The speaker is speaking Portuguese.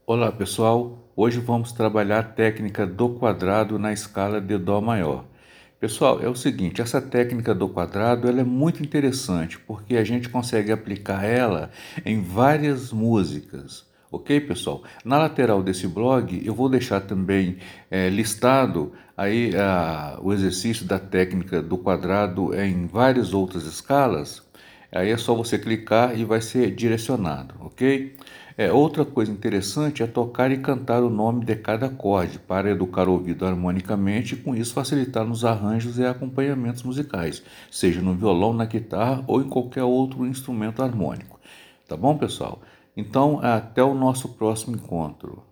Olá pessoal, hoje vamos trabalhar a técnica do quadrado na escala de Dó maior. Pessoal, é o seguinte, essa técnica do quadrado ela é muito interessante porque a gente consegue aplicar ela em várias músicas. Ok, pessoal? Na lateral desse blog eu vou deixar também listado aí o exercício da técnica do quadrado em várias outras escalas. Aí é só você clicar e vai ser direcionado, ok? Outra coisa interessante é tocar e cantar o nome de cada acorde para educar o ouvido harmonicamente e com isso facilitar nos arranjos e acompanhamentos musicais, seja no violão, na guitarra ou em qualquer outro instrumento harmônico. Tá bom, pessoal? Então, até o nosso próximo encontro.